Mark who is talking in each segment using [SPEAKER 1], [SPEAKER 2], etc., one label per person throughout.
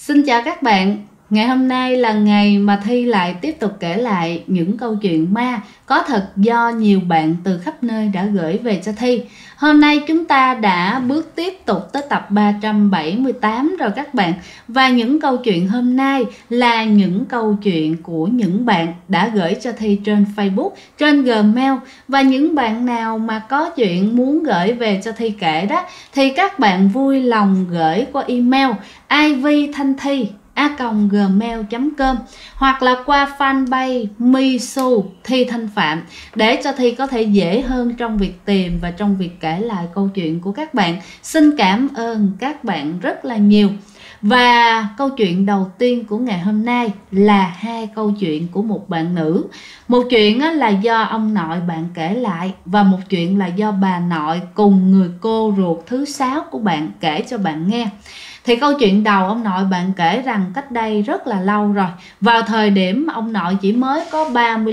[SPEAKER 1] Xin chào các bạn. Ngày hôm nay là ngày mà Thi lại tiếp tục kể lại những câu chuyện ma có thật do nhiều bạn từ khắp nơi đã gửi về cho Thi. Hôm nay chúng ta đã bước tiếp tục tới tập 378 rồi các bạn. Và những câu chuyện hôm nay là những câu chuyện của những bạn đã gửi cho Thi trên Facebook, trên Gmail. Và những bạn nào mà có chuyện muốn gửi về cho Thi kể đó thì các bạn vui lòng gửi qua email ivthanthi@gmail.com hoặc là qua fanpage Misu Thi Thanh Phạm để cho Thi có thể dễ hơn trong việc tìm và trong việc kể lại câu chuyện của các bạn. Xin cảm ơn các bạn rất là nhiều. Và câu chuyện đầu tiên của ngày hôm nay là hai câu chuyện của một bạn nữ. Một chuyện là do ông nội bạn kể lại và một chuyện là do bà nội cùng người cô ruột thứ 6 của bạn kể cho bạn nghe. Thì câu chuyện đầu ông nội bạn kể rằng cách đây rất là lâu rồi, vào thời điểm ông nội chỉ mới có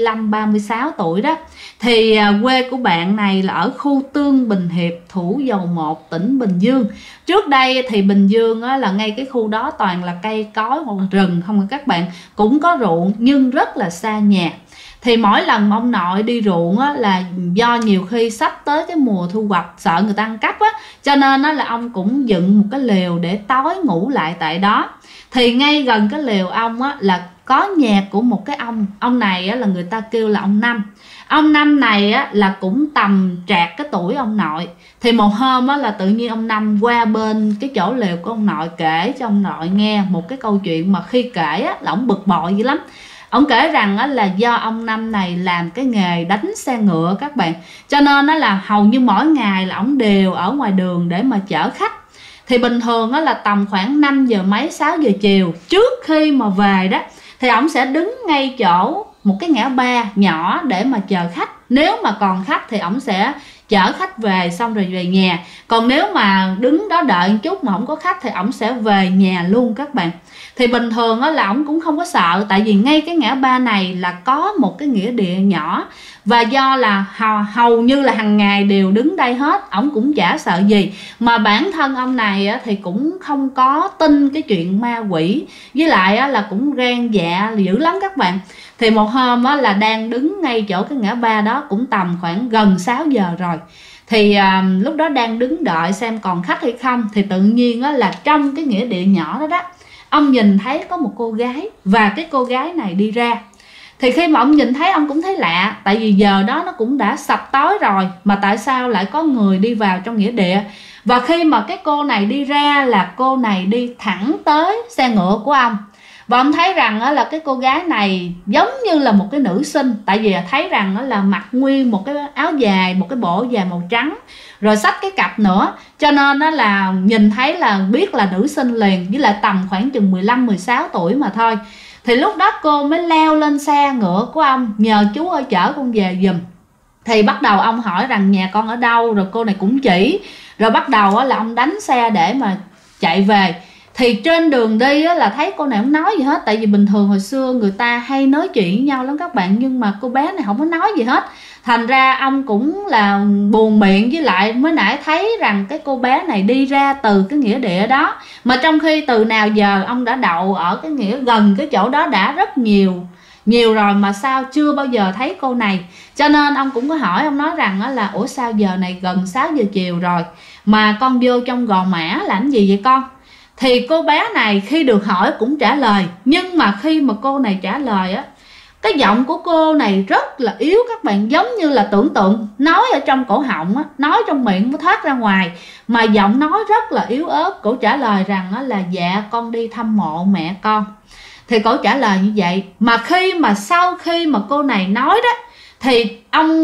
[SPEAKER 1] 35-36 tuổi đó, thì quê của bạn này là ở khu Tương Bình Hiệp, Thủ Dầu Một, tỉnh Bình Dương. Trước đây thì Bình Dương là ngay cái khu đó toàn là cây cối hoặc là rừng không, các bạn, cũng có ruộng nhưng rất là xa nhà. Thì mỗi lần ông nội đi ruộng là do nhiều khi sắp tới cái mùa thu hoạch sợ người ta ăn cắp cho nên là ông cũng dựng một cái lều để tối ngủ lại tại đó. Thì ngay gần cái lều ông là có nhạc của một cái ông này là người ta kêu là ông Năm. Ông Năm này là cũng tầm trạc cái tuổi ông nội. Thì một hôm là tự nhiên ông Năm qua bên cái chỗ lều của ông nội kể cho ông nội nghe một cái câu chuyện mà khi kể là ông bực bội dữ lắm. Ông kể rằng là do ông Năm này làm cái nghề đánh xe ngựa các bạn, cho nên là hầu như mỗi ngày là ông đều ở ngoài đường để mà chở khách. Thì bình thường là tầm khoảng 5 giờ mấy 6 giờ chiều, trước khi mà về đó thì ông sẽ đứng ngay chỗ một cái ngã ba nhỏ để mà chờ khách. Nếu mà còn khách thì ông sẽ chở khách về xong rồi về nhà. Còn nếu mà đứng đó đợi một chút mà không có khách thì ông sẽ về nhà luôn các bạn. Thì bình thường là ông cũng không có sợ, tại vì ngay cái ngã ba này là có một cái nghĩa địa nhỏ. Và do là hầu như là hàng ngày đều đứng đây hết, ông cũng chả sợ gì. Mà bản thân ông này thì cũng không có tin cái chuyện ma quỷ, với lại là cũng gan dạ dữ lắm các bạn. Thì một hôm là đang đứng ngay chỗ cái ngã ba đó, cũng tầm khoảng gần 6 giờ rồi. Thì lúc đó đang đứng đợi xem còn khách hay không, thì tự nhiên là trong cái nghĩa địa nhỏ đó đó, ông nhìn thấy có một cô gái và cái cô gái này đi ra. Thì khi mà ông nhìn thấy ông cũng thấy lạ, tại vì giờ đó nó cũng đã sập tối rồi mà tại sao lại có người đi vào trong nghĩa địa. Và khi mà cái cô này đi ra là cô này đi thẳng tới xe ngựa của ông. Và ông thấy rằng là cái cô gái này giống như là một cái nữ sinh, tại vì thấy rằng là mặc nguyên một cái áo dài, một cái bộ dài màu trắng, rồi xách cái cặp nữa, cho nên là nhìn thấy là biết là nữ sinh liền, với lại tầm khoảng chừng 15-16 tuổi mà thôi. Thì lúc đó cô mới leo lên xe ngựa của ông, nhờ chú ơi chở con về giùm. Thì bắt đầu ông hỏi rằng nhà con ở đâu, rồi cô này cũng chỉ, rồi bắt đầu là ông đánh xe để mà chạy về. Thì trên đường đi là thấy cô này không nói gì hết, tại vì bình thường hồi xưa người ta hay nói chuyện với nhau lắm các bạn, nhưng mà cô bé này không có nói gì hết. Thành ra ông cũng là buồn miệng, với lại mới nãy thấy rằng cái cô bé này đi ra từ cái nghĩa địa đó, mà trong khi từ nào giờ ông đã đậu ở cái nghĩa gần cái chỗ đó đã rất nhiều rồi mà sao chưa bao giờ thấy cô này. Cho nên ông cũng có hỏi, ông nói rằng là ủa sao giờ này gần 6 giờ chiều rồi mà con vô trong Gò Mã làm gì vậy con? Thì cô bé này khi được hỏi cũng trả lời, nhưng mà khi mà cô này trả lời cái giọng của cô này rất là yếu các bạn, giống như là tưởng tượng nói ở trong cổ họng nói trong miệng mới thoát ra ngoài, mà giọng nói rất là yếu ớt. Cổ trả lời rằng là dạ con đi thăm mộ mẹ con. Thì cổ trả lời như vậy. Mà sau khi mà cô này nói đó thì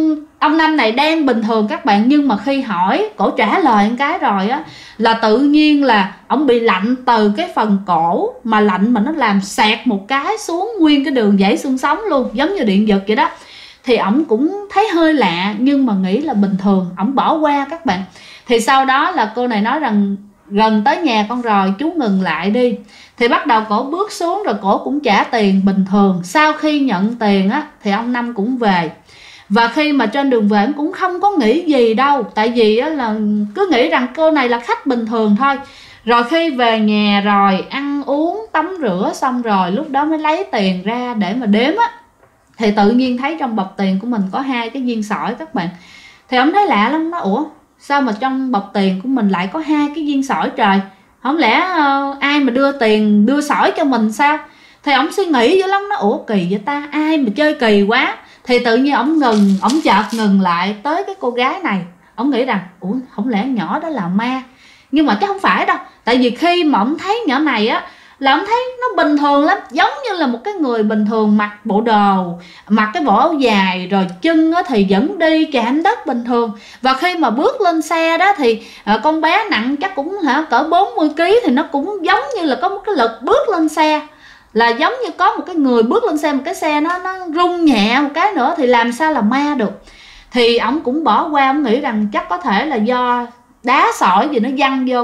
[SPEAKER 1] ông Năm này đang bình thường các bạn, nhưng mà khi hỏi cổ trả lời một cái rồi là tự nhiên là ông bị lạnh từ cái phần cổ, mà lạnh mà nó làm xẹt một cái xuống nguyên cái đường dãy xương sống luôn, giống như điện giật vậy đó. Thì ổng cũng thấy hơi lạ nhưng mà nghĩ là bình thường, ổng bỏ qua các bạn. Thì sau đó là cô này nói rằng gần tới nhà con rồi, chú ngừng lại đi. Thì bắt đầu cổ bước xuống rồi cổ cũng trả tiền bình thường. Sau khi nhận tiền thì ông Năm cũng về. Và khi mà trên đường về cũng không có nghĩ gì đâu, tại vì là cứ nghĩ rằng cô này là khách bình thường thôi. Rồi khi về nhà rồi ăn uống tắm rửa xong rồi lúc đó mới lấy tiền ra để mà đếm á, thì tự nhiên thấy trong bọc tiền của mình có 2 cái viên sỏi các bạn. Thì ông thấy lạ lắm, nó ủa sao mà trong bọc tiền của mình lại có 2 cái viên sỏi trời, không lẽ ai mà đưa tiền đưa sỏi cho mình sao? Thì ông suy nghĩ dữ lắm, nó ủa kỳ vậy ta, ai mà chơi kỳ quá. Thì tự nhiên ông chợt ngừng lại tới cái cô gái này. Ông nghĩ rằng ủa không lẽ nhỏ đó là ma, nhưng mà chắc không phải đâu. Tại vì khi mà ông thấy nhỏ này á là ông thấy nó bình thường lắm, giống như là một cái người bình thường, mặc bộ đồ, mặc cái bộ áo dài, rồi chân thì vẫn đi chạm đất bình thường. Và khi mà bước lên xe đó thì con bé nặng chắc cũng cỡ 40 kg, thì nó cũng giống như là có một cái lực bước lên xe, là giống như có một cái người bước lên xe, một cái xe nó rung nhẹ một cái nữa, thì làm sao là ma được. Thì ổng cũng bỏ qua, ổng nghĩ rằng chắc có thể là do đá sỏi gì nó văng vô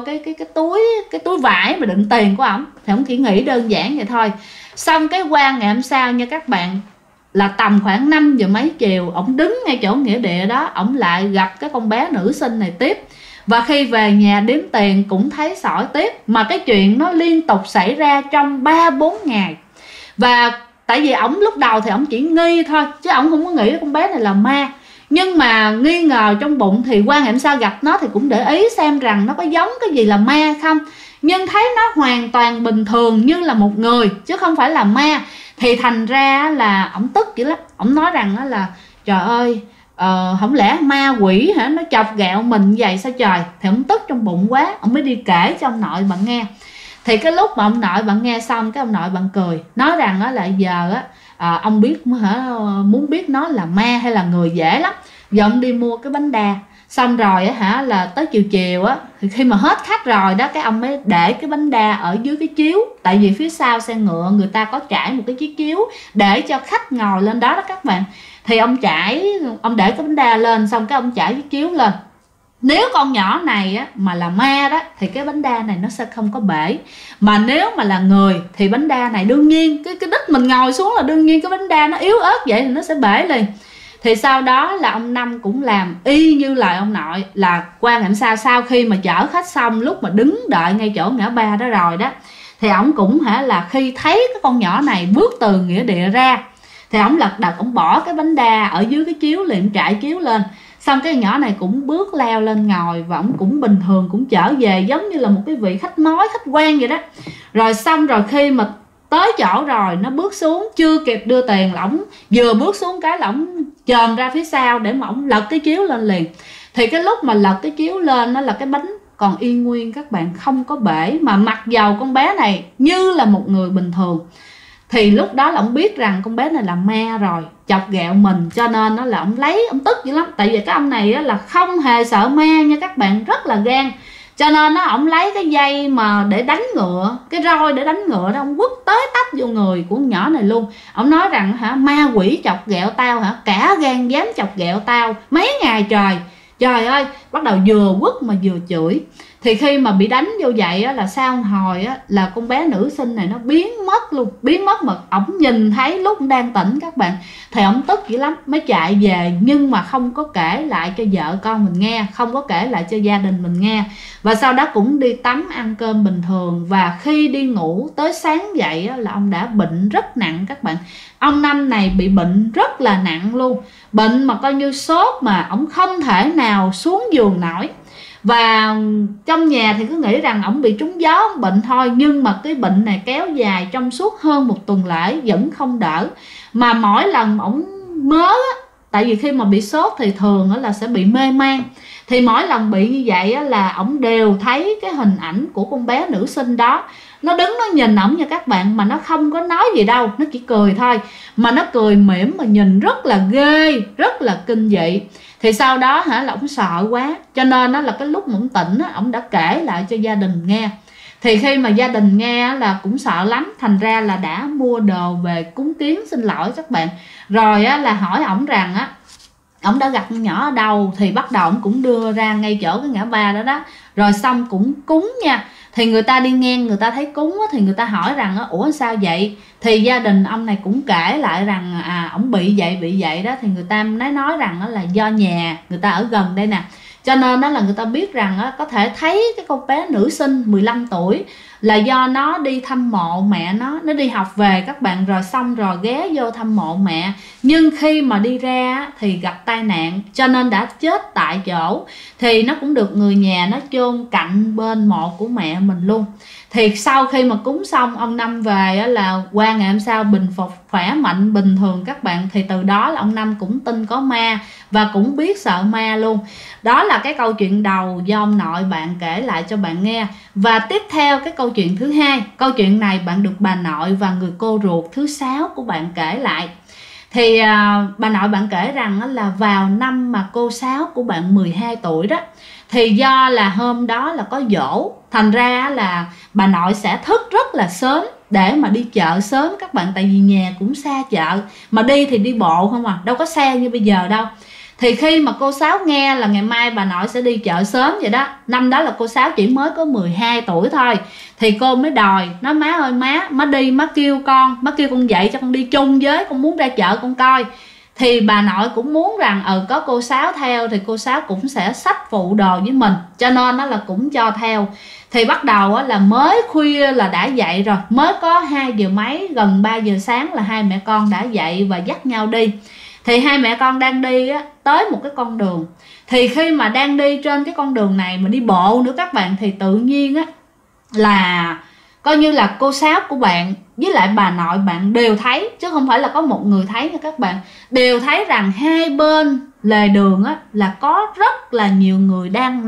[SPEAKER 1] cái túi vải mà đựng tiền của ổng. Thì ổng chỉ nghĩ đơn giản vậy thôi. Xong cái qua ngày hôm sau nha các bạn, là tầm khoảng 5 giờ mấy chiều, ổng đứng ngay chỗ nghĩa địa đó, ổng lại gặp cái con bé nữ sinh này tiếp. Và khi về nhà đếm tiền cũng thấy sỏi tiếp. Mà cái chuyện nó liên tục xảy ra trong 3-4 ngày. Và tại vì ổng lúc đầu thì ổng chỉ nghi thôi, chứ ổng không có nghĩ con bé này là ma. Nhưng mà nghi ngờ trong bụng, thì qua ngày hôm sau gặp nó thì cũng để ý xem rằng nó có giống cái gì là ma không. Nhưng thấy nó hoàn toàn bình thường như là một người, chứ không phải là ma. Thì thành ra là ổng tức dữ lắm. Ổng nói rằng là trời ơi, không lẽ ma quỷ hả, nó chọc ghẹo mình vậy sao trời. Thì ổng tức trong bụng quá, ổng mới đi kể cho ông nội bạn nghe. Thì cái lúc mà ông nội bạn nghe xong, cái ông nội bạn cười, nói rằng là giờ ông biết muốn biết nó là ma hay là người dễ lắm. Giờ ông đi mua cái bánh đa, xong rồi là tới chiều chiều thì khi mà hết khách rồi đó, cái ông mới để cái bánh đa ở dưới cái chiếu. Tại vì phía sau xe ngựa người ta có trải một cái chiếc chiếu để cho khách ngồi lên đó đó các bạn. Thì ông để cái bánh đa lên, xong cái ông trải chiếc chiếu lên. Nếu con nhỏ này mà là ma đó thì cái bánh đa này nó sẽ không có bể. Mà nếu mà là người thì bánh đa này đương nhiên cái đít mình ngồi xuống là đương nhiên cái bánh đa nó yếu ớt vậy thì nó sẽ bể liền. Thì sau đó là ông Năm cũng làm y như lời ông nội, là qua ngày hôm sau khi mà chở khách xong, lúc mà đứng đợi ngay chỗ ngã ba đó rồi đó, thì ổng cũng là khi thấy cái con nhỏ này bước từ nghĩa địa ra, thì ổng lật đật ổng bỏ cái bánh đa ở dưới cái chiếu liền, trải chiếu lên. Xong cái nhỏ này cũng bước leo lên ngồi, và ổng cũng bình thường, cũng trở về giống như là một cái vị khách mối, khách quan vậy đó. Rồi xong rồi khi mà tới chỗ rồi, nó bước xuống, chưa kịp đưa tiền là ổng vừa bước xuống cái là ổng chồm ra phía sau để mà ổng lật cái chiếu lên liền. Thì cái lúc mà lật cái chiếu lên, nó là cái bánh còn y nguyên các bạn, không có bể. Mà mặc dầu con bé này như là một người bình thường. Thì lúc đó là ông biết rằng con bé này là ma rồi, chọc ghẹo mình, cho nên nó là ông ông tức dữ lắm. Tại vì cái ông này là không hề sợ ma nha các bạn, rất là gan. Cho nên ông lấy cái dây mà để đánh ngựa, cái roi để đánh ngựa đó, ông quất tới tấp vô người của con nhỏ này luôn. Ông nói rằng ma quỷ chọc ghẹo tao cả gan dám chọc ghẹo tao mấy ngày trời. Trời ơi, bắt đầu vừa quất mà vừa chửi. Thì khi mà bị đánh vô vậy là sau một hồi là con bé nữ sinh này nó biến mất luôn, biến mất mà ổng nhìn thấy lúc đang tỉnh các bạn. Thì ổng tức dữ lắm mới chạy về, nhưng mà không có kể lại cho vợ con mình nghe, không có kể lại cho gia đình mình nghe. Và sau đó cũng đi tắm ăn cơm bình thường. Và khi đi ngủ tới sáng dậy là ông đã bệnh rất nặng các bạn. Ông Năm này bị bệnh rất là nặng luôn, bệnh mà coi như sốt mà ổng không thể nào xuống giường nổi. Và trong nhà thì cứ nghĩ rằng ổng bị trúng gió, ổng bệnh thôi. Nhưng mà cái bệnh này kéo dài trong suốt hơn 1 tuần lễ vẫn không đỡ. Mà mỗi lần ổng mớ tại vì khi mà bị sốt thì thường là sẽ bị mê man. Thì mỗi lần bị như vậy là ổng đều thấy cái hình ảnh của con bé nữ sinh đó. Nó đứng nó nhìn ổng nha các bạn, mà nó không có nói gì đâu, nó chỉ cười thôi. Mà nó cười mỉm mà nhìn rất là ghê, rất là kinh dị. Thì sau đó là ổng sợ quá, cho nên là cái lúc mà ổng tỉnh ổng đã kể lại cho gia đình nghe. Thì khi mà gia đình nghe là cũng sợ lắm, thành ra là đã mua đồ về cúng kiến xin lỗi các bạn. Rồi là hỏi ổng rằng ổng đã gặp con nhỏ ở đâu. Thì bắt đầu ổng cũng đưa ra ngay chỗ cái ngã ba đó đó. Rồi xong cũng cúng nha. Thì người ta đi ngang người ta thấy cúng thì người ta hỏi rằng ủa sao vậy. Thì gia đình ông này cũng kể lại rằng ổng bị vậy đó. Thì người ta nói rằng là do nhà người ta ở gần đây nè, Cho nên đó là người ta biết rằng có thể thấy cái con bé nữ sinh 15 tuổi là do nó đi thăm mộ mẹ nó đi học về các bạn, rồi xong rồi ghé vô thăm mộ mẹ, nhưng khi mà đi ra thì gặp tai nạn cho nên đã chết tại chỗ. Thì nó cũng được người nhà nó chôn cạnh bên mộ của mẹ mình luôn. Thì sau khi mà cúng xong, ông Năm về là qua ngày hôm sau bình phục, khỏe mạnh, bình thường các bạn. Thì từ đó là ông Năm cũng tin có ma và cũng biết sợ ma luôn. Đó là cái câu chuyện đầu do ông nội bạn kể lại cho bạn nghe. Và tiếp theo cái câu chuyện thứ hai, câu chuyện này bạn được bà nội và người cô ruột thứ 6 của bạn kể lại. Thì bà nội bạn kể rằng là vào năm mà cô Sáu của bạn 12 tuổi đó, thì do là hôm đó là có giỗ, thành ra là bà nội sẽ thức rất là sớm để mà đi chợ sớm các bạn. Tại vì nhà cũng xa chợ, mà đi thì đi bộ không à, đâu có xe như bây giờ đâu. Thì khi mà cô Sáu nghe là ngày mai bà nội sẽ đi chợ sớm vậy đó, năm đó là cô Sáu chỉ mới có 12 tuổi thôi, thì cô mới đòi, nói má ơi má đi, má kêu con dậy cho con đi chung với, con muốn ra chợ con coi. Thì bà nội cũng muốn rằng có cô Sáu theo thì cô Sáu cũng sẽ xách phụ đồ với mình, cho nên đó là cũng cho theo. Thì bắt đầu là mới khuya là đã dậy rồi, mới có 2 giờ mấy, gần 3 giờ sáng là hai mẹ con đã dậy và dắt nhau đi. Thì hai mẹ con đang đi tới một cái con đường. Thì khi mà đang đi trên cái con đường này mà đi bộ nữa các bạn, thì tự nhiên là coi như là cô Sáu của bạn với lại bà nội bạn đều thấy, chứ không phải là có một người thấy nha các bạn, đều thấy rằng hai bên lề đường là có rất là nhiều người đang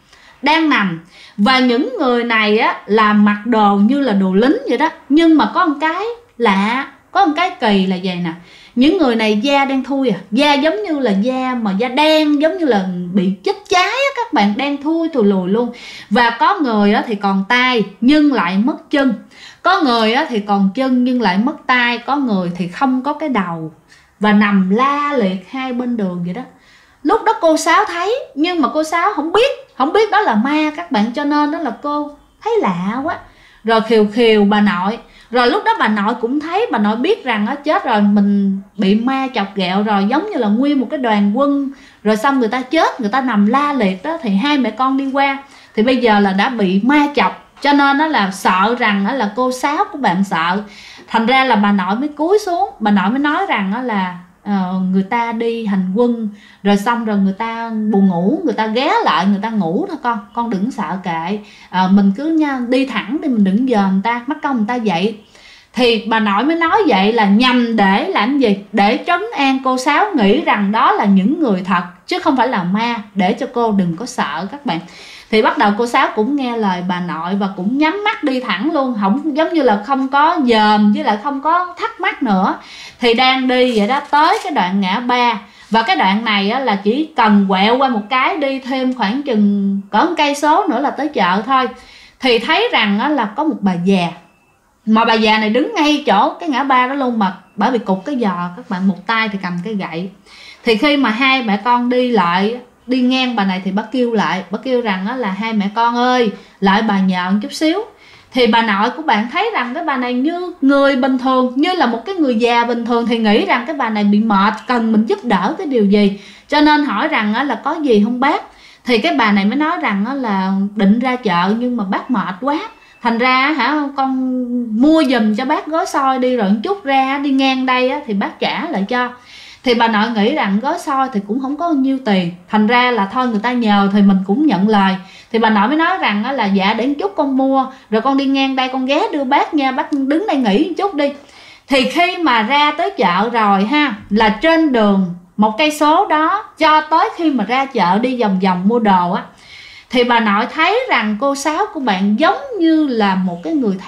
[SPEAKER 1] nằm. Và những người này là mặc đồ như là đồ lính vậy đó. Nhưng mà có một cái lạ, có một cái kỳ là vậy nè, những người này da đen thui da giống như là da mà da đen, giống như là bị chích cháy các bạn, đen thui thùi lùi luôn. Và có người thì còn tay nhưng lại mất chân, có người thì còn chân nhưng lại mất tay, có người thì không có cái đầu và nằm la liệt hai bên đường vậy đó. Lúc đó cô Sáu thấy, nhưng mà cô Sáu không biết đó là ma các bạn, cho nên đó là cô thấy lạ quá, rồi khều bà nội. Rồi lúc đó bà nội cũng thấy, bà nội biết rằng chết rồi, mình bị ma chọc ghẹo rồi, giống như là nguyên một cái đoàn quân rồi xong người ta chết, người ta nằm la liệt đó. Thì hai mẹ con đi qua thì bây giờ là đã bị ma chọc, cho nên đó là sợ rằng là cô Sáu của bạn sợ. Thành ra là bà nội mới cúi xuống, bà nội mới nói rằng là người ta đi hành quân rồi xong rồi người ta buồn ngủ, người ta ghé lại người ta ngủ thôi con đừng sợ kệ, mình cứ đi thẳng đi, mình đừng giờ người ta, mắc công người ta dậy. Thì bà nội mới nói vậy là nhằm để làm gì? Để trấn an cô Sáu, nghĩ rằng đó là những người thật chứ không phải là ma, để cho cô đừng có sợ các bạn. Thì bắt đầu cô Sáu cũng nghe lời bà nội và cũng nhắm mắt đi thẳng luôn, không giống như là không có dòm với lại không có thắc mắc nữa. Thì đang đi vậy đó, tới cái đoạn ngã ba, và cái đoạn này là chỉ cần quẹo qua một cái, đi thêm khoảng chừng cỡ 1 cây số nữa là tới chợ thôi. Thì thấy rằng là có một bà già, mà bà già này đứng ngay chỗ cái ngã ba đó luôn, mà bà bị cụt cái giò các bạn, một tay thì cầm cái gậy. Thì khi mà hai mẹ con đi lại, đi ngang bà này thì bà kêu lại, bà kêu rằng là hai mẹ con ơi, lại bà nhờ một chút xíu. Thì bà nội của bạn thấy rằng cái bà này như người bình thường, như là một cái người già bình thường, thì nghĩ rằng cái bà này bị mệt, cần mình giúp đỡ cái điều gì, cho nên hỏi rằng là có gì không bác. Thì cái bà này mới nói rằng là định ra chợ nhưng mà bác mệt quá, thành ra con mua giùm cho bác gói xôi đi, rồi một chút ra đi ngang đây thì bác trả lại cho. Thì bà nội nghĩ rằng gói xôi thì cũng không có nhiêu tiền, thành ra là thôi người ta nhờ thì mình cũng nhận lời. Thì bà nội mới nói rằng là dạ để một chút con mua, rồi con đi ngang đây con ghé đưa bác nha, bác đứng đây nghỉ một chút đi. Thì khi mà ra tới chợ rồi là trên đường 1 cây số đó cho tới khi mà ra chợ đi vòng vòng mua đồ thì bà nội thấy rằng cô Sáu của bạn giống như là một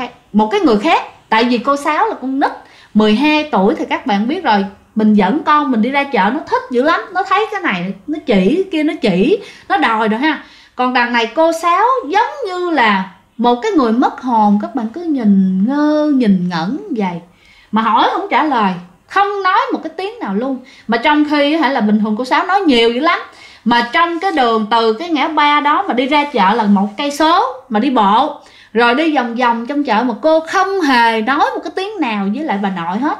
[SPEAKER 1] cái người khác. Tại vì cô Sáu là con nít 12 tuổi thì các bạn biết rồi, mình dẫn con mình đi ra chợ nó thích dữ lắm, nó thấy cái này nó chỉ, kia nó chỉ, nó đòi rồi Còn đằng này cô Sáu giống như là một cái người mất hồn, các bạn cứ nhìn ngơ nhìn ngẩn vậy, mà hỏi không trả lời, không nói một cái tiếng nào luôn. Mà trong khi là bình thường cô Sáu nói nhiều dữ lắm, mà trong cái đường từ cái ngã ba đó mà đi ra chợ là 1 cây số mà đi bộ, rồi đi vòng vòng trong chợ mà cô không hề nói một cái tiếng nào với lại bà nội hết.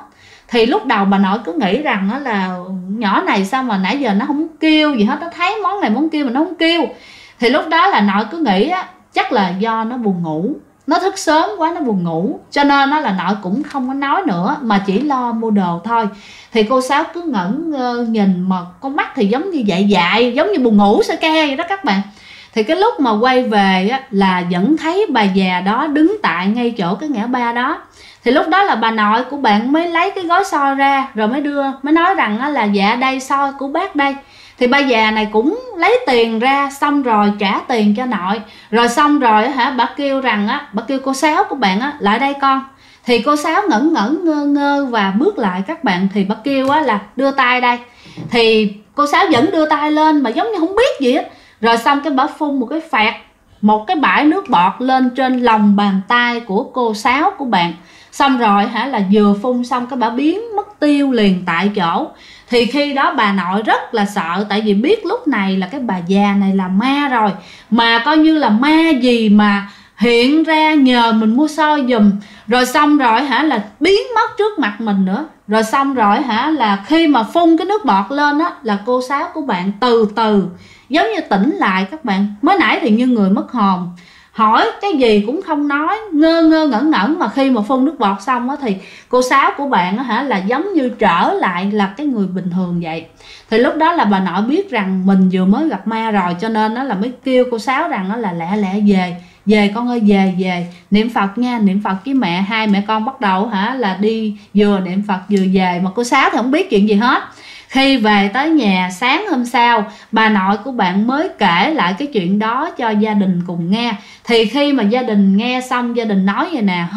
[SPEAKER 1] Thì lúc đầu bà nội cứ nghĩ rằng đó là nhỏ này sao mà nãy giờ nó không kêu gì hết, nó thấy món này món kia mà nó không kêu. Thì lúc đó là nội cứ nghĩ á, chắc là do nó buồn ngủ, nó thức sớm quá nó buồn ngủ, cho nên nó là nội cũng không có nói nữa mà chỉ lo mua đồ thôi. Thì cô Sáu cứ ngẩn nhìn mà con mắt thì giống như dại dại, giống như buồn ngủ sơ ke vậy đó các bạn. Thì cái lúc mà quay về á, là vẫn thấy bà già đó đứng tại ngay chỗ cái ngã ba đó. Thì lúc đó là bà nội của bạn mới lấy cái gói xôi ra rồi mới nói rằng á, là dạ đây xôi của bác đây. Thì bà già này cũng lấy tiền ra, xong rồi trả tiền cho nội. Rồi xong rồi hả, bà kêu rằng á, bà kêu cô Sáu của bạn á, lại đây con. Thì cô Sáu ngẩn ngơ ngơ và bước lại các bạn. Thì bà kêu á là đưa tay đây. Thì cô Sáu vẫn đưa tay lên mà giống như không biết gì á. Rồi xong cái bà phun một cái phạt, một cái bãi nước bọt lên trên lòng bàn tay của cô Sáu của bạn. Xong rồi hả, là vừa phun xong cái bà biến mất tiêu liền tại chỗ. Thì khi đó bà nội rất là sợ, tại vì biết lúc này là cái bà già này là ma rồi. Mà coi như là ma gì mà hiện ra nhờ mình mua xôi giùm. Rồi xong rồi hả, là biến mất trước mặt mình nữa. Rồi xong rồi hả, là khi mà phun cái nước bọt lên á, là cô Sáu của bạn từ từ giống như tỉnh lại các bạn. Mới nãy thì như người mất hồn, hỏi cái gì cũng không nói, ngơ ngơ ngẩn ngẩn. Mà khi mà phun nước bọt xong á, thì cô Sáu của bạn á hả, là giống như trở lại là cái người bình thường vậy. Thì lúc đó là bà nội biết rằng mình vừa mới gặp ma rồi, cho nên nó là mới kêu cô Sáu rằng nó là lẹ lẹ về con ơi, về niệm Phật nha, niệm Phật với mẹ. Hai mẹ con bắt đầu hả, là đi vừa niệm Phật vừa về. Mà cô Sáu thì không biết chuyện gì hết. Khi về tới nhà sáng hôm sau, bà nội của bạn mới kể lại cái chuyện đó cho gia đình cùng nghe. Thì khi mà gia đình nghe xong, gia đình nói vậy nè,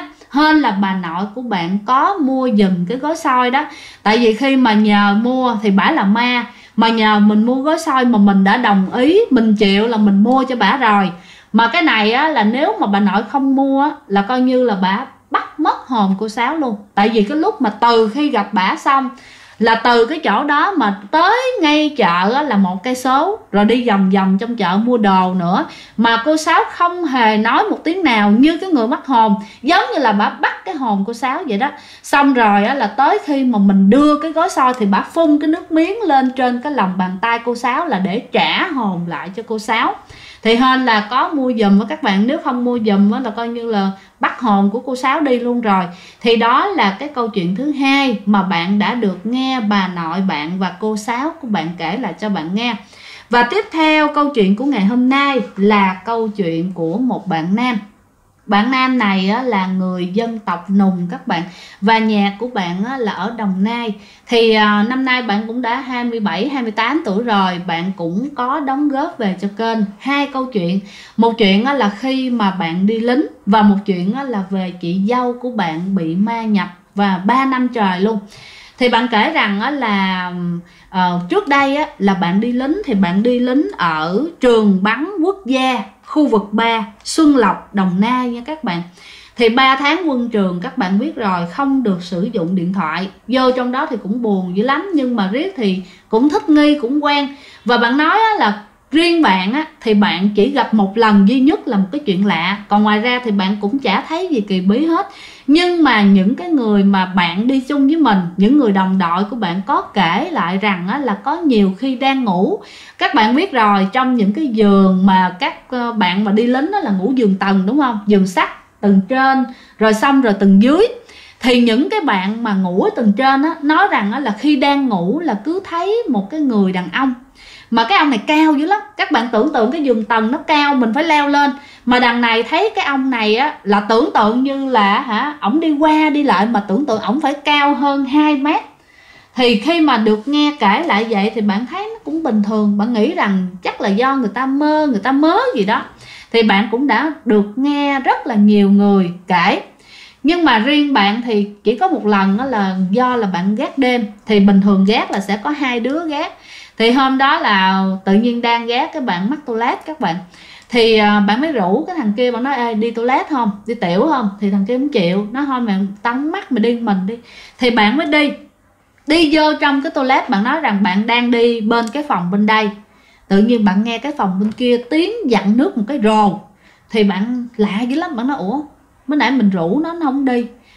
[SPEAKER 1] hên là bà nội của bạn có mua giùm cái gói xôi đó. Tại vì khi mà nhờ mua thì bả là ma, mà nhờ mình mua gói xôi mà mình đã đồng ý, mình chịu là mình mua cho bả rồi. Mà cái này á, là nếu mà bà nội không mua á, là coi như là bả bắt mất hồn cô Sáu luôn. Tại vì cái lúc mà từ khi gặp bả xong, là từ cái chỗ đó mà tới ngay chợ á, là 1 cây số, rồi đi vòng vòng trong chợ mua đồ nữa. Mà cô Sáu không hề nói một tiếng nào, như cái người mất hồn, giống như là bà bắt cái hồn cô Sáu vậy đó. Xong rồi á, là tới khi mà mình đưa cái gói xôi thì bà phun cái nước miếng lên trên cái lòng bàn tay cô Sáu, là để trả hồn lại cho cô Sáu. Thì hên là có mua giùm với các bạn, nếu không mua giùm là coi như là bắt hồn của cô Sáu đi luôn rồi. Thì đó là cái câu chuyện thứ hai mà bạn đã được nghe bà nội bạn và cô Sáu của bạn kể lại cho bạn nghe. Và tiếp theo câu chuyện của ngày hôm nay là câu chuyện của một bạn nam. Bạn nam này là người dân tộc Nùng các bạn, và nhà của bạn là ở Đồng Nai. Thì năm nay bạn cũng đã 27-28 tuổi rồi. Bạn cũng có đóng góp về cho kênh 2 câu chuyện. Một chuyện là khi mà bạn đi lính, và một chuyện là về chị dâu của bạn bị ma nhập và 3 năm trời luôn. Thì bạn kể rằng là trước đây là bạn đi lính, thì bạn đi lính ở trường bắn quốc gia khu vực 3 Xuân Lộc, Đồng Nai nha các bạn. Thì 3 tháng quân trường các bạn biết rồi, không được sử dụng điện thoại. Vô trong đó thì cũng buồn dữ lắm, nhưng mà riết thì cũng thích nghi, cũng quen. Và bạn nói là riêng bạn thì bạn chỉ gặp một lần duy nhất là một cái chuyện lạ. Còn ngoài ra thì bạn cũng chả thấy gì kỳ bí hết. Nhưng mà những cái người mà bạn đi chung với mình, những người đồng đội của bạn có kể lại rằng là có nhiều khi đang ngủ. Các bạn biết rồi, trong những cái giường mà các bạn mà đi lính là ngủ giường tầng đúng không? Giường sắt, tầng trên, rồi xong rồi tầng dưới. Thì những cái bạn mà ngủ ở tầng trên nói rằng là khi đang ngủ là cứ thấy một cái người đàn ông. Mà cái ông này cao dữ lắm. Các bạn tưởng tượng cái giường tầng nó cao, mình phải leo lên. Mà đằng này thấy cái ông này là tưởng tượng như là ổng đi qua đi lại, mà tưởng tượng ổng phải cao hơn 2 mét. Thì khi mà được nghe kể lại vậy thì bạn thấy nó cũng bình thường. Bạn nghĩ rằng chắc là do người ta mơ, người ta mớ gì đó. Thì bạn cũng đã được nghe rất là nhiều người kể. Nhưng mà riêng bạn thì chỉ có một lần là do là bạn gác đêm. Thì bình thường gác là sẽ có 2 đứa gác. Thì hôm đó là tự nhiên đang gác, cái bạn mắc toilet các bạn. Thì bạn mới rủ cái thằng kia, bạn nói ê đi toilet không, đi tiểu không. Thì thằng kia không chịu, nó thôi mày tắm mắt mày đi mình đi. Thì bạn mới đi vô trong cái toilet. Bạn nói rằng bạn đang đi bên cái phòng bên đây, tự nhiên bạn nghe cái phòng bên kia tiếng dặn nước một cái rồ. Thì bạn lạ dữ lắm, bạn nói ủa mới nãy mình rủ nó không đi,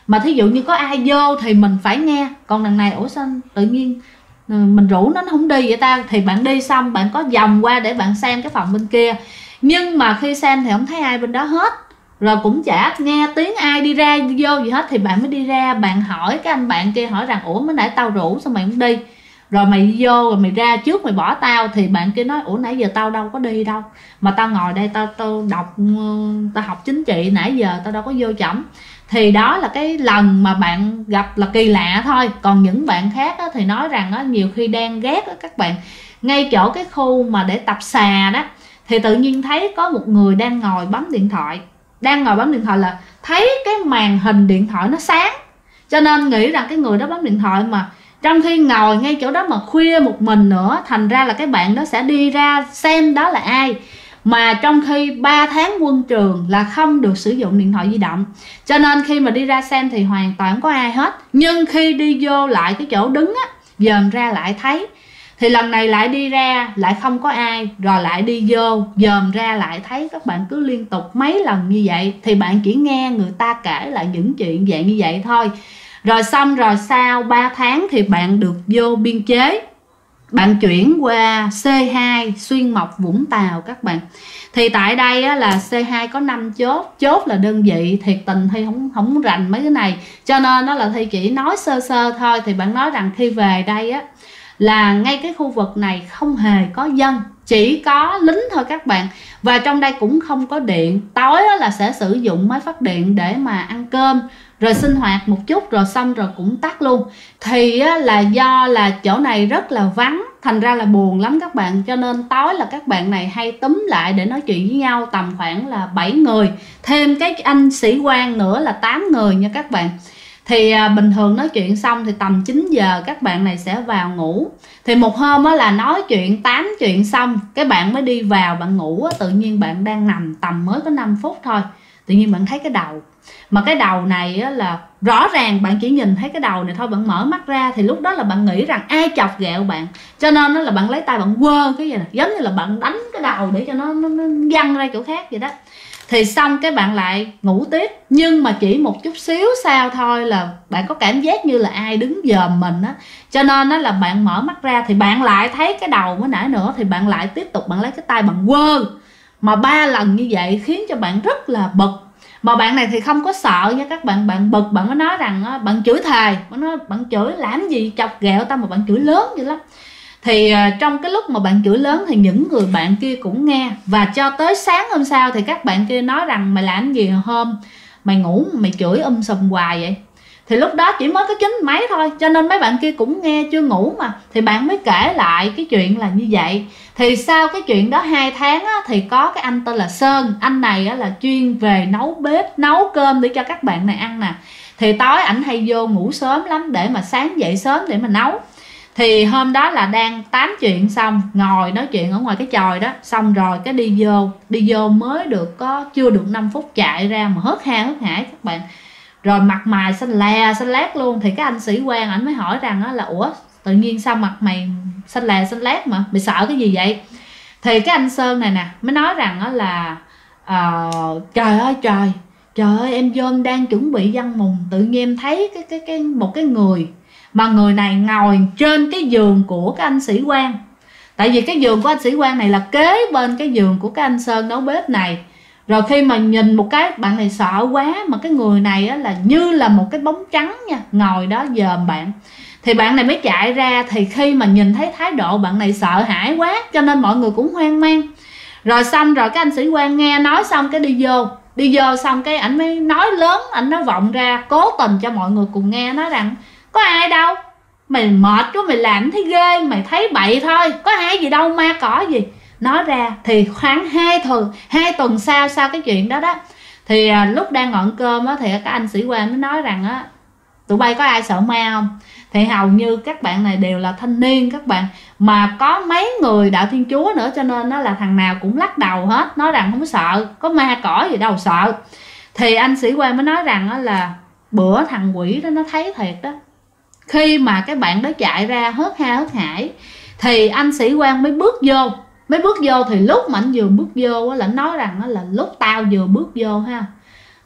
[SPEAKER 1] mà thí dụ như có ai vô thì mình phải nghe. Còn đằng này ủa sao tự nhiên mình rủ nó không đi vậy ta, thì bạn đi xong bạn có vòng qua để bạn xem cái phòng bên kia, nhưng mà khi xem thì không thấy ai bên đó hết, rồi cũng chả nghe tiếng ai đi ra đi vô gì hết, thì bạn mới đi ra bạn hỏi cái anh bạn kia, hỏi rằng ủa mới nãy tao rủ sao mày không đi, rồi mày đi vô rồi mày ra trước mày bỏ tao. Thì bạn kia nói ủa nãy giờ tao đâu có đi đâu, mà tao ngồi đây tao đọc, tao học chính trị nãy giờ tao đâu có vô chổng. Thì đó là cái lần mà bạn gặp là kỳ lạ thôi. Còn những bạn khác á, thì nói rằng á, nhiều khi đang ghét á, các bạn, ngay chỗ cái khu mà để tập xà đó, thì tự nhiên thấy có một người đang ngồi bấm điện thoại. Đang ngồi bấm điện thoại là thấy cái màn hình điện thoại nó sáng, cho nên nghĩ rằng cái người đó bấm điện thoại, mà trong khi ngồi ngay chỗ đó mà khuya một mình nữa, thành ra là cái bạn đó sẽ đi ra xem đó là ai. Mà trong khi 3 tháng quân trường là không được sử dụng điện thoại di động, cho nên khi mà đi ra xem thì hoàn toàn không có ai hết. Nhưng khi đi vô lại cái chỗ đứng á, dòm ra lại thấy. Thì lần này lại đi ra lại không có ai, rồi lại đi vô dòm ra lại thấy. Các bạn cứ liên tục mấy lần như vậy, thì bạn chỉ nghe người ta kể lại những chuyện dạng như vậy thôi. Rồi xong rồi sau 3 tháng thì bạn được vô biên chế, bạn chuyển qua C2 Xuyên Mộc Vũng Tàu các bạn. Thì tại đây á, là C2 có 5 chốt, chốt là đơn vị, thiệt tình Thi không rành mấy cái này, cho nên đó là Thi chỉ nói sơ sơ thôi. Thì bạn nói rằng khi về đây á, là ngay cái khu vực này không hề có dân, chỉ có lính thôi các bạn. Và trong đây cũng không có điện, tối là sẽ sử dụng máy phát điện để mà ăn cơm, rồi sinh hoạt một chút rồi xong rồi cũng tắt luôn. Thì là do là chỗ này rất là vắng, thành ra là buồn lắm các bạn. Cho nên tối là các bạn này hay túm lại để nói chuyện với nhau, tầm khoảng là 7 người, thêm cái anh sĩ quan nữa là 8 người nha các bạn. Thì bình thường nói chuyện xong thì tầm 9 giờ các bạn này sẽ vào ngủ. Thì một hôm là nói chuyện 8 chuyện xong, cái bạn mới đi vào bạn ngủ, tự nhiên bạn đang nằm tầm mới có 5 phút thôi, tự nhiên bạn thấy cái đầu. Mà cái đầu này là rõ ràng bạn chỉ nhìn thấy cái đầu này thôi, bạn mở mắt ra thì lúc đó là bạn nghĩ rằng ai chọc ghẹo bạn, cho nên là bạn lấy tay bạn quơ cái gì nè, giống như là bạn đánh cái đầu để cho nó văng ra chỗ khác vậy đó. Thì xong cái bạn lại ngủ tiếp, nhưng mà chỉ một chút xíu sau thôi là bạn có cảm giác như là ai đứng dòm mình á, cho nên là bạn mở mắt ra thì bạn lại thấy cái đầu mới nãy nữa, thì bạn lại tiếp tục bạn lấy cái tay bạn quơ. Mà 3 lần như vậy khiến cho bạn rất là bực. Mà bạn này thì không có sợ nha các bạn, bạn bực bạn mới nói rằng bạn chửi thề, bạn nói bạn chửi làm gì chọc ghẹo tao mà bạn chửi lớn vậy lắm. Thì trong cái lúc mà bạn chửi lớn thì những người bạn kia cũng nghe. Và cho tới sáng hôm sau thì các bạn kia nói rằng mày làm gì hôm mày ngủ mày chửi sùm hoài vậy. Thì lúc đó chỉ mới có 9 mấy thôi, cho nên mấy bạn kia cũng nghe chưa ngủ mà. Thì bạn mới kể lại cái chuyện là như vậy. Thì sau cái chuyện đó 2 tháng á, thì có cái anh tên là Sơn. Anh này á, là chuyên về nấu bếp, nấu cơm để cho các bạn này ăn nè. Thì tối ảnh hay vô ngủ sớm lắm để mà sáng dậy sớm để mà nấu. Thì hôm đó là đang tám chuyện xong, ngồi nói chuyện ở ngoài cái chòi đó, xong rồi cái đi vô mới được có chưa được 5 phút chạy ra mà hớt ha hớt hải các bạn. Rồi mặt mày xanh lè xanh lét luôn. Thì cái anh sĩ quan ảnh mới hỏi rằng là ủa tự nhiên sao mặt mày xanh lè xanh lét mà mày sợ cái gì vậy. Thì cái anh Sơn này nè mới nói rằng là trời ơi trời ơi, em vô em đang chuẩn bị văn mùng, tự nhiên em thấy một cái người, mà người này ngồi trên cái giường của cái anh sĩ quan. Tại vì cái giường của anh sĩ quan này là kế bên cái giường của cái anh Sơn nấu bếp này. Rồi khi mà nhìn một cái bạn này sợ quá, mà cái người này á, là như là một cái bóng trắng nha, ngồi đó dòm bạn. Thì bạn này mới chạy ra. Thì khi mà nhìn thấy thái độ bạn này sợ hãi quá, cho nên mọi người cũng hoang mang. Rồi xong rồi cái anh sĩ quan nghe nói xong cái đi vô xong cái ảnh mới nói lớn, ảnh nói vọng ra cố tình cho mọi người cùng nghe, nói rằng có ai đâu, mày mệt quá mày làm thấy ghê, mày thấy bậy thôi, có ai gì đâu ma cỏ gì. Nói ra thì khoảng 2 tuần sau cái chuyện đó đó, thì lúc đang ngọn cơm á, thì các anh sĩ quan mới nói rằng á, tụi bay có ai sợ ma không. Thì hầu như các bạn này đều là thanh niên các bạn, mà có mấy người đạo Thiên Chúa nữa, cho nên nó là thằng nào cũng lắc đầu hết, nói rằng không sợ, có ma cỏ gì đâu sợ. Thì anh sĩ quan mới nói rằng á, là bữa thằng quỷ đó nó thấy thiệt đó. Khi mà cái bạn đó chạy ra hớt ha hớt hải, thì anh sĩ quan mới bước vô. Thì lúc mà anh vừa bước vô là anh nói rằng là lúc tao vừa bước vô ha,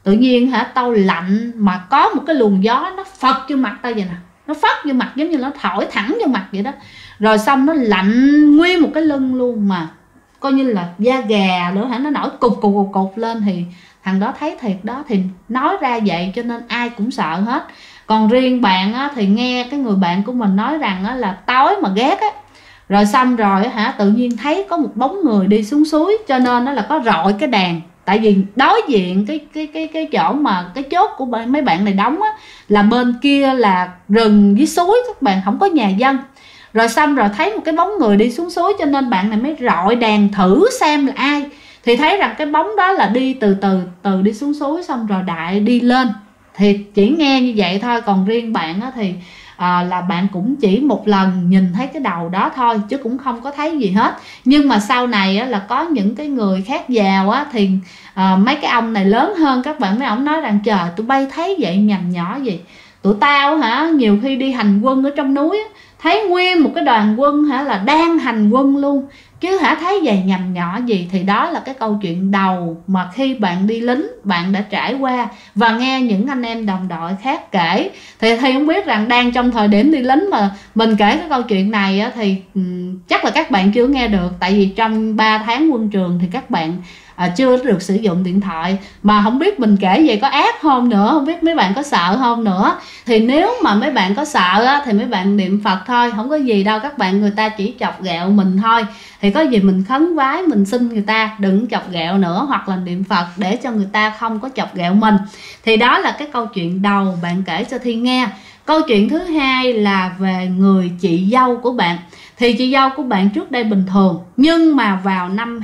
[SPEAKER 1] tự nhiên hả tao lạnh mà có một cái luồng gió nó phật vô mặt tao vậy nè, nó phất vô mặt giống như nó thổi thẳng vô mặt vậy đó, rồi xong nó lạnh nguyên một cái lưng luôn, mà coi như là da gà nữa hả, nó nổi cục lên. Thì thằng đó thấy thiệt đó thì nói ra vậy cho nên ai cũng sợ hết. Còn riêng bạn á, thì nghe cái người bạn của mình nói rằng á, là tối mà ghét á, rồi xong rồi hả tự nhiên thấy có một bóng người đi xuống suối, cho nên nó là có rọi cái đèn. Tại vì đối diện cái chỗ mà cái chốt của mấy bạn này đóng á, là bên kia là rừng với suối các bạn, không có nhà dân. Rồi xong rồi thấy một cái bóng người đi xuống suối, cho nên bạn này mới rọi đèn thử xem là ai. Thì thấy rằng cái bóng đó là đi từ từ đi xuống suối, xong rồi đại đi lên. Thì chỉ nghe như vậy thôi. Còn riêng bạn á, thì là bạn cũng chỉ một lần nhìn thấy cái đầu đó thôi, chứ cũng không có thấy gì hết. Nhưng mà sau này á, là có những cái người khác vào á, thì mấy cái ông này lớn hơn các bạn, mấy ông nói rằng trời tụi bay thấy vậy nhầm nhỏ gì, tụi tao hả nhiều khi đi hành quân ở trong núi á, thấy nguyên một cái đoàn quân hả là đang hành quân luôn, chứ hả thấy vậy nhầm nhỏ gì. Thì đó là cái câu chuyện đầu mà khi bạn đi lính bạn đã trải qua và nghe những anh em đồng đội khác kể. Thì không biết rằng đang trong thời điểm đi lính mà mình kể cái câu chuyện này á, thì chắc là các bạn chưa nghe được. Tại vì trong 3 tháng quân trường thì các bạn chưa được sử dụng điện thoại. Mà không biết mình kể vậy có ác không nữa, không biết mấy bạn có sợ không nữa. Thì nếu mà mấy bạn có sợ á, thì mấy bạn niệm Phật thôi, không có gì đâu các bạn. Người ta chỉ chọc ghẹo mình thôi, thì có gì mình khấn vái, mình xin người ta đừng chọc ghẹo nữa, hoặc là niệm Phật để cho người ta không có chọc ghẹo mình. Thì đó là cái câu chuyện đầu bạn kể cho Thi nghe. Câu chuyện thứ hai là về người chị dâu của bạn. Thì chị dâu của bạn trước đây bình thường, nhưng mà vào năm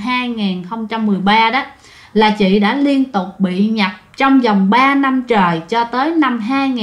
[SPEAKER 1] 2013 đó là chị đã liên tục bị nhập trong vòng 3 năm trời cho tới năm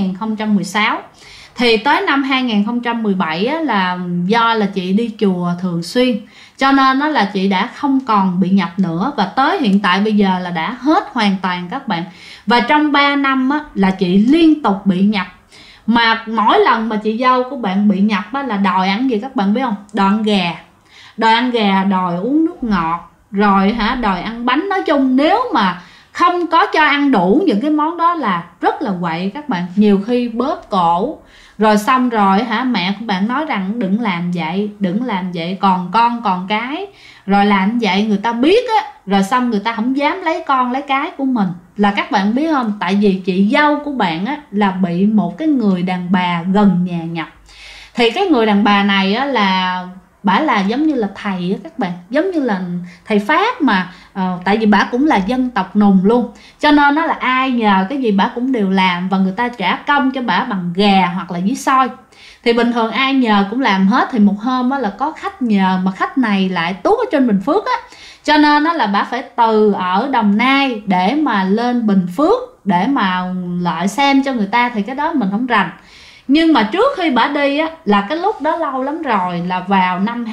[SPEAKER 1] 2016. Thì tới năm 2017 á, là do là chị đi chùa thường xuyên, cho nên nó là chị đã không còn bị nhập nữa. Và tới hiện tại bây giờ là đã hết hoàn toàn các bạn. Và trong 3 năm á, là chị liên tục bị nhập. Mà mỗi lần mà chị dâu của bạn bị nhập á, là đòi ăn gì các bạn biết không? Đòi ăn gà. Đòi ăn gà, đòi uống nước ngọt, rồi hả đòi ăn bánh. Nói chung nếu mà không có cho ăn đủ những cái món đó là rất là quậy các bạn. Nhiều khi bóp cổ. Rồi xong rồi hả mẹ của bạn nói rằng đừng làm vậy, đừng làm vậy, còn con còn cái. Rồi làm vậy người ta biết á, rồi xong người ta không dám lấy con lấy cái của mình. Là các bạn biết không? Tại vì chị dâu của bạn á là bị một cái người đàn bà gần nhà nhập. Thì cái người đàn bà này á là bả là giống như là thầy á các bạn, giống như là thầy Pháp mà tại vì bả cũng là dân tộc Nùng luôn, cho nên nó là ai nhờ cái gì bả cũng đều làm, và người ta trả công cho bả bằng gà hoặc là với xôi. Thì bình thường ai nhờ cũng làm hết. Thì một hôm á là có khách nhờ, mà khách này lại tuốt ở trên Bình Phước á, cho nên nó là bả phải từ ở Đồng Nai để mà lên Bình Phước để mà lại xem cho người ta. Thì cái đó mình không rành. Nhưng mà trước khi bả đi á, là cái lúc đó lâu lắm rồi, là vào năm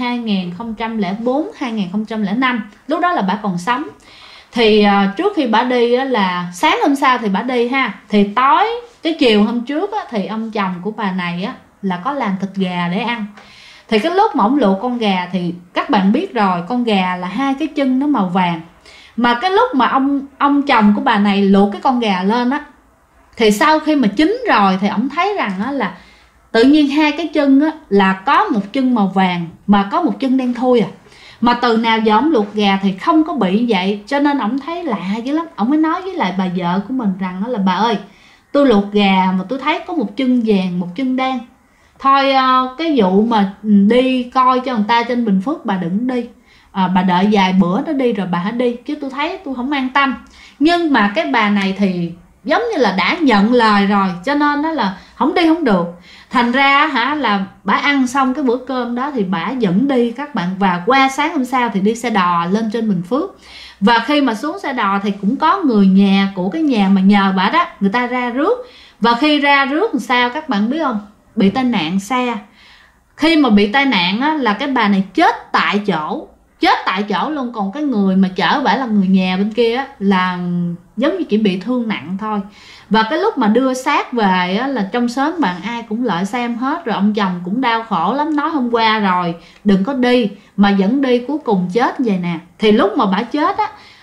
[SPEAKER 1] 2004, 2005. Lúc đó là bả còn sống. Thì trước khi bả đi á, là sáng hôm sau thì bả đi ha. Thì tối, cái chiều hôm trước á, thì ông chồng của bà này á, là có làm thịt gà để ăn. Thì cái lúc mà ổng luộc con gà thì các bạn biết rồi, con gà là hai cái chân nó màu vàng. Mà cái lúc mà ông chồng của bà này luộc cái con gà lên á, thì sau khi mà chín rồi thì ổng thấy rằng á là tự nhiên hai cái chân á là có một chân màu vàng mà có một chân đen thui à. Mà từ nào giờ ổng luộc gà thì không có bị vậy, cho nên ổng thấy lạ dữ lắm. Ổng mới nói với lại bà vợ của mình rằng là bà ơi, tôi luộc gà mà tôi thấy có một chân vàng một chân đen. Thôi cái vụ mà đi coi cho người ta trên Bình Phước bà đừng đi, bà đợi vài bữa nó đi rồi bà hãy đi, chứ tôi thấy tôi không an tâm. Nhưng mà cái bà này thì giống như là đã nhận lời rồi, cho nên đó là không đi không được. Thành ra hả là bà ăn xong cái bữa cơm đó thì bà dẫn đi các bạn. Và qua sáng hôm sau thì đi xe đò lên trên Bình Phước. Và khi mà xuống xe đò thì cũng có người nhà của cái nhà mà nhờ bà đó, người ta ra rước. Và khi ra rước làm sao các bạn biết không? Bị tai nạn xe. Khi mà bị tai nạn á, là cái bà này chết tại chỗ. Chết tại chỗ luôn. Còn cái người mà chở bả là người nhà bên kia á, là giống như chỉ bị thương nặng thôi. Và cái lúc mà đưa xác về á, là trong xóm bạn ai cũng lại xem hết. Rồi ông chồng cũng đau khổ lắm, nói hôm qua rồi đừng có đi, mà vẫn đi, cuối cùng chết vậy nè. Thì lúc mà bả chết á,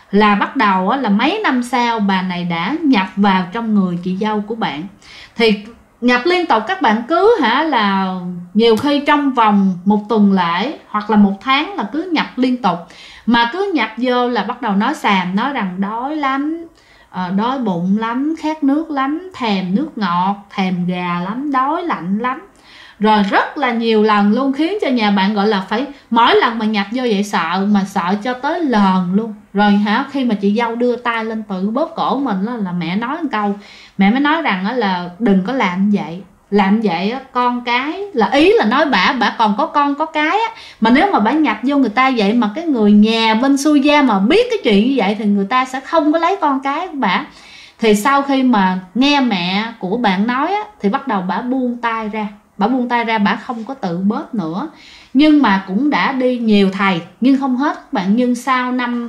[SPEAKER 1] là bắt đầu là mấy năm sau bà này đã nhập vào trong người chị dâu của bạn. Thì nhập liên tục các bạn, cứ là nhiều khi trong vòng một tuần lễ hoặc là một tháng là cứ nhập liên tục, mà cứ nhập vô là bắt đầu nói xàm, nói rằng đói lắm, đói bụng lắm, khát nước lắm, thèm nước ngọt, thèm gà lắm, đói lạnh lắm, rồi rất là nhiều lần luôn, khiến cho nhà bạn gọi là phải mỗi lần mà nhập vô vậy sợ, mà sợ cho tới lờn luôn. Rồi khi mà chị dâu đưa tay lên tự bóp cổ mình là mẹ nói một câu, mẹ mới nói rằng là đừng có làm vậy. Làm vậy con cái, là ý là nói bả còn có con có cái á, mà nếu mà bả nhập vô người ta vậy mà cái người nhà bên xuôi gia mà biết cái chuyện như vậy thì người ta sẽ không có lấy con cái của bả. Thì sau khi mà nghe mẹ của bạn nói á, thì bắt đầu bả buông tay ra, bả không có tự bóp nữa. Nhưng mà cũng đã đi nhiều thầy nhưng không hết các bạn. Nhưng sau năm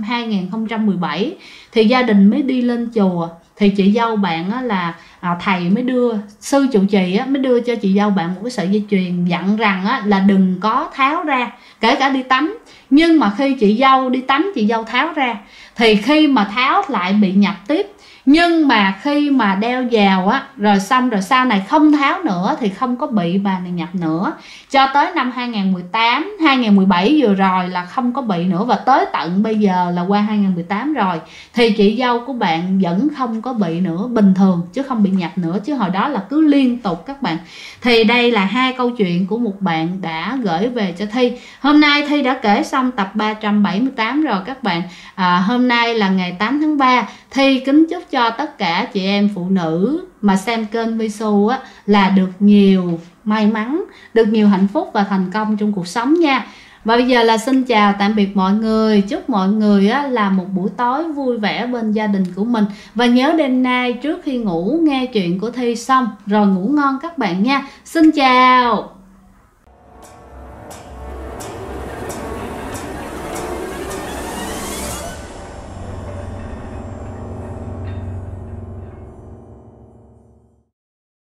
[SPEAKER 1] 2017 thì gia đình mới đi lên chùa, thì chị dâu bạn là thầy mới đưa, sư trụ trì mới đưa cho chị dâu bạn một cái sợi dây chuyền, dặn rằng là đừng có tháo ra, kể cả đi tắm. Nhưng mà khi chị dâu đi tắm, chị dâu tháo ra, thì khi mà tháo lại bị nhập tiếp. Nhưng mà khi mà đeo vào rồi xong rồi sau này không tháo nữa thì không có bị bà này nhập nữa. Cho tới năm 2018, 2017 vừa rồi là không có bị nữa, và tới tận bây giờ là qua 2018 rồi thì chị dâu của bạn vẫn không có bị nữa, bình thường chứ không bị nhập nữa, chứ hồi đó là cứ liên tục các bạn. Thì đây là hai câu chuyện của một bạn đã gửi về cho Thi. Hôm nay Thi đã kể xong tập 378 rồi các bạn. Hôm nay là ngày 8 tháng 3. Thi kính chúc cho tất cả chị em phụ nữ mà xem kênh Misu là được nhiều may mắn, được nhiều hạnh phúc và thành công trong cuộc sống nha. Và bây giờ là xin chào tạm biệt mọi người. Chúc mọi người là một buổi tối vui vẻ bên gia đình của mình. Và nhớ đêm nay trước khi ngủ nghe chuyện của Thi xong rồi ngủ ngon các bạn nha. Xin chào.